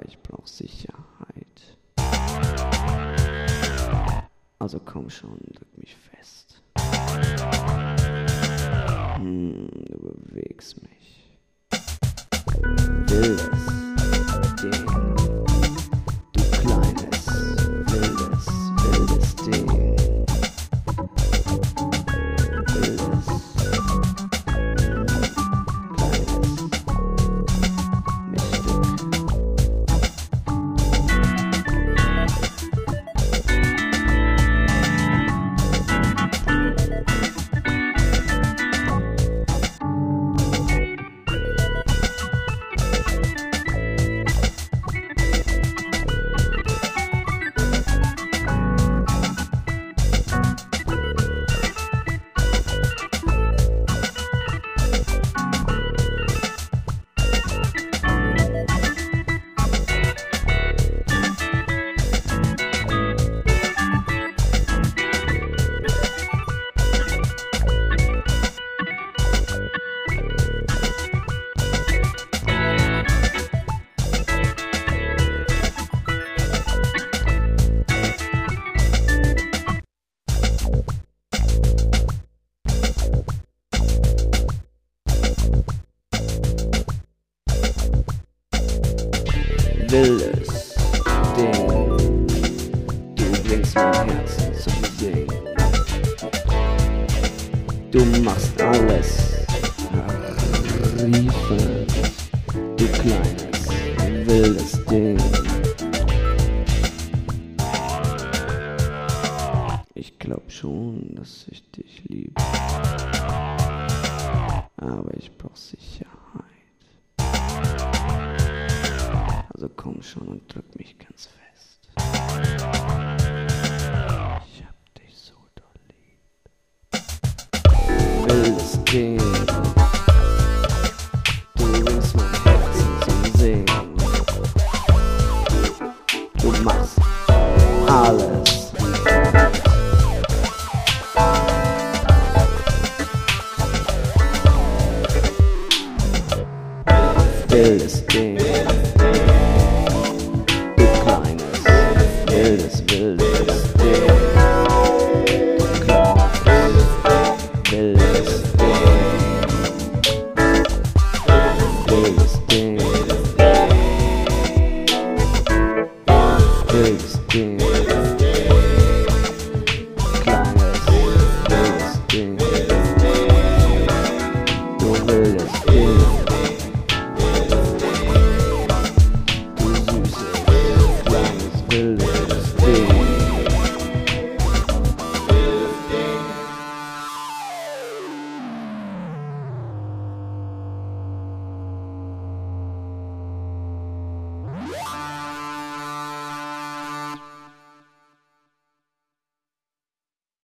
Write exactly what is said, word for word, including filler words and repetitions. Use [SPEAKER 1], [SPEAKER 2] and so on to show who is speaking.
[SPEAKER 1] ich brauch Sicherheit. Also komm schon, drück mich fest. Hm, du bewegst mich. Wildes Ding. Du kleines, wildes, wildes Ding. Wildes, kleines Miststück. Wildes Ding, du bringst mein Herzen zum Singen. Du machst alles riefend, du kleines, wildes Ding. Ich glaub schon, dass ich dich liebe, aber ich brauch Sicherheit. Also komm schon und drück mich ganz fest. Ich hab dich so doll lieb. Wildes Ding, du bringst mein Herzen zum Singen. Du machst alles. Wildes Ding. Wildes, wildes Ding. Kleines, wildes Ding. Wildes Ding. Wildes Ding. Kleines, wildes Ding. Du wildes Ding. Du süßes, kleines, wildes